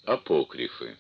Апокрифы.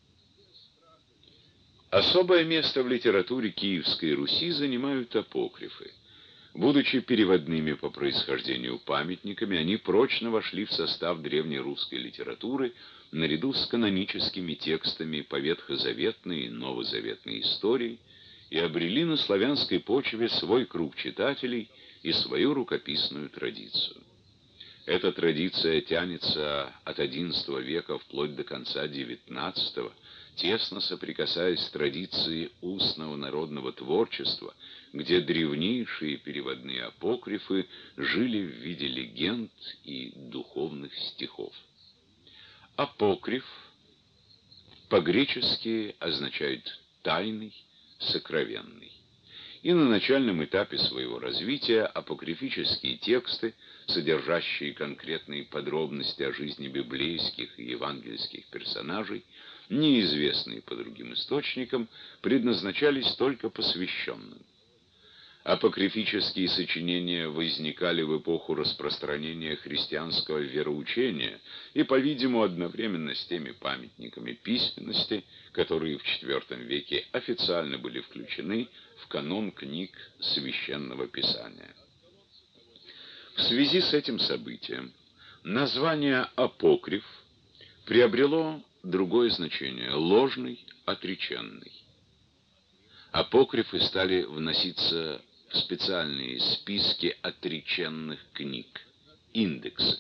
Особое место в литературе Киевской Руси занимают апокрифы. Будучи переводными по происхождению памятниками, они прочно вошли в состав древнерусской литературы наряду с каноническими текстами по ветхозаветной и новозаветной истории и обрели на славянской почве свой круг читателей и свою рукописную традицию. Эта традиция тянется от XI века вплоть до конца XIX, тесно соприкасаясь с традицией устного народного творчества, где древнейшие переводные апокрифы жили в виде легенд и духовных стихов. Апокриф по-гречески означает «тайный», «сокровенный». И на начальном этапе своего развития апокрифические тексты, содержащие конкретные подробности о жизни библейских и евангельских персонажей, неизвестные по другим источникам, предназначались только посвященным. Апокрифические сочинения возникали в эпоху распространения христианского вероучения и, по-видимому, одновременно с теми памятниками письменности, которые в IV веке официально были включены в канон книг Священного Писания. В связи с этим событием название «апокриф» приобрело другое значение – ложный, отреченный. Апокрифы стали вноситься в специальные списки отреченных книг, индексы.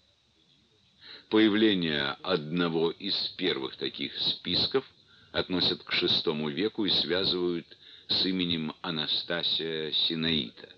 Появление одного из первых таких списков относят к VI веку и связывают с именем Анастасия Синаита.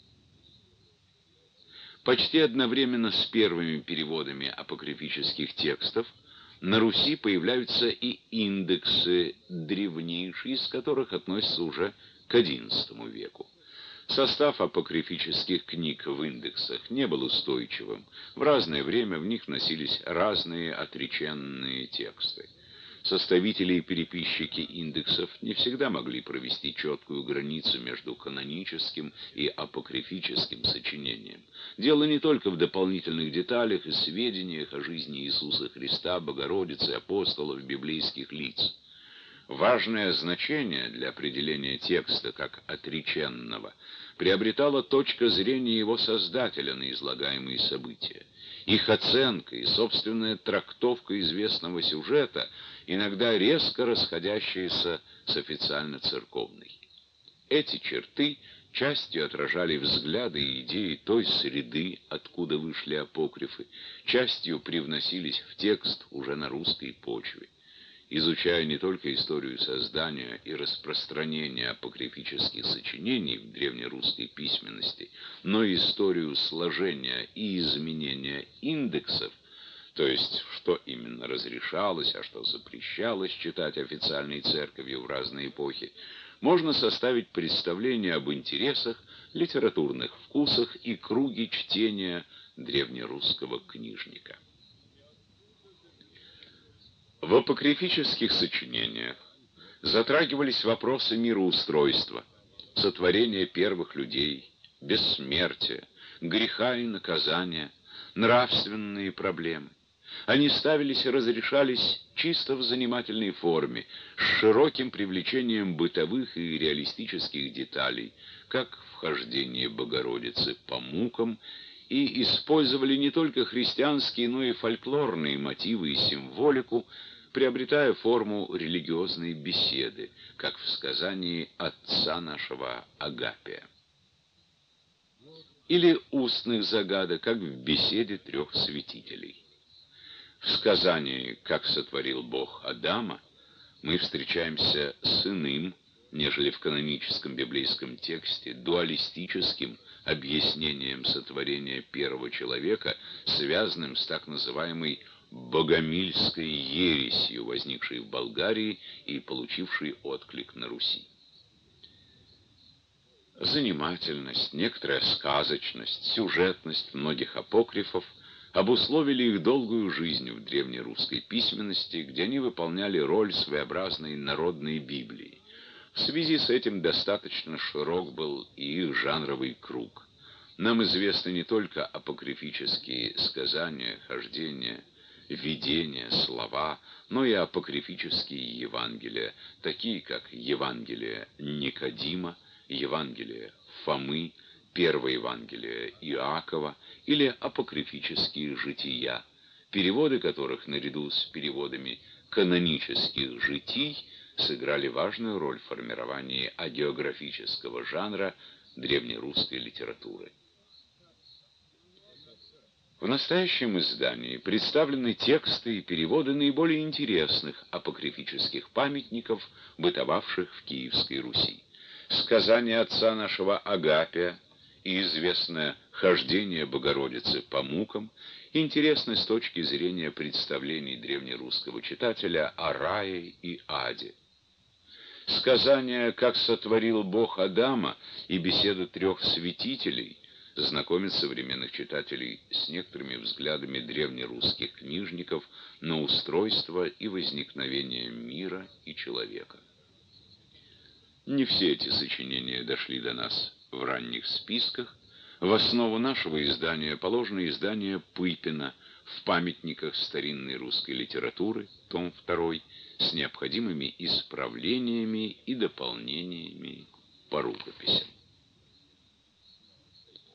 Почти одновременно с первыми переводами апокрифических текстов на Руси появляются и индексы, древнейшие из которых относятся уже к XI веку. Состав апокрифических книг в индексах не был устойчивым. В разное время в них вносились разные отреченные тексты. Составители и переписчики индексов не всегда могли провести четкую границу между каноническим и апокрифическим сочинением. Дело не только в дополнительных деталях и сведениях о жизни Иисуса Христа, Богородицы, апостолов, библейских лиц. Важное значение для определения текста как отреченного приобретала точка зрения его создателя на излагаемые события. Их оценка и собственная трактовка известного сюжета, иногда резко расходящиеся с официально-церковной. Эти черты частью отражали взгляды и идеи той среды, откуда вышли апокрифы, частью привносились в текст уже на русской почве. Изучая не только историю создания и распространения апокрифических сочинений в древнерусской письменности, но и историю сложения и изменения индексов, то есть что именно разрешалось, а что запрещалось читать официальной церковью в разные эпохи, можно составить представление об интересах, литературных вкусах и круге чтения древнерусского книжника. В апокрифических сочинениях затрагивались вопросы мироустройства, сотворения первых людей, бессмертия, греха и наказания, нравственные проблемы. Они ставились и разрешались чисто в занимательной форме, с широким привлечением бытовых и реалистических деталей, как вхождение Богородицы по мукам, и использовали не только христианские, но и фольклорные мотивы и символику, приобретая форму религиозной беседы, как в сказании отца нашего Агапия. Или устных загадок, как в беседе трех святителей. В сказании «Как сотворил Бог Адама» мы встречаемся с иным, нежели в каноническом библейском тексте, дуалистическим объяснением сотворения первого человека, связанным с так называемой богомильской ересью, возникшей в Болгарии и получившей отклик на Руси. Занимательность, некоторая сказочность, сюжетность многих апокрифов обусловили их долгую жизнь в древнерусской письменности, где они выполняли роль своеобразной народной Библии. В связи с этим достаточно широк был и их жанровый круг. Нам известны не только апокрифические сказания, хождения, видения, слова, но и апокрифические Евангелия, такие как Евангелие Никодима, Евангелие Фомы, Первое Евангелие Иакова или апокрифические жития, переводы которых наряду с переводами канонических житий сыграли важную роль в формировании агеографического жанра древнерусской литературы. В настоящем издании представлены тексты и переводы наиболее интересных апокрифических памятников, бытовавших в Киевской Руси. Сказание отца нашего Агапия и известное хождение Богородицы по мукам интересны с точки зрения представлений древнерусского читателя о рае и аде. Сказание «Как сотворил Бог Адама» и беседа трех святителей знакомит современных читателей с некоторыми взглядами древнерусских книжников на устройство и возникновение мира и человека. Не все эти сочинения дошли до нас в ранних списках. В основу нашего издания положено издание Пыпина в памятниках старинной русской литературы, том 2, с необходимыми исправлениями и дополнениями по рукописям.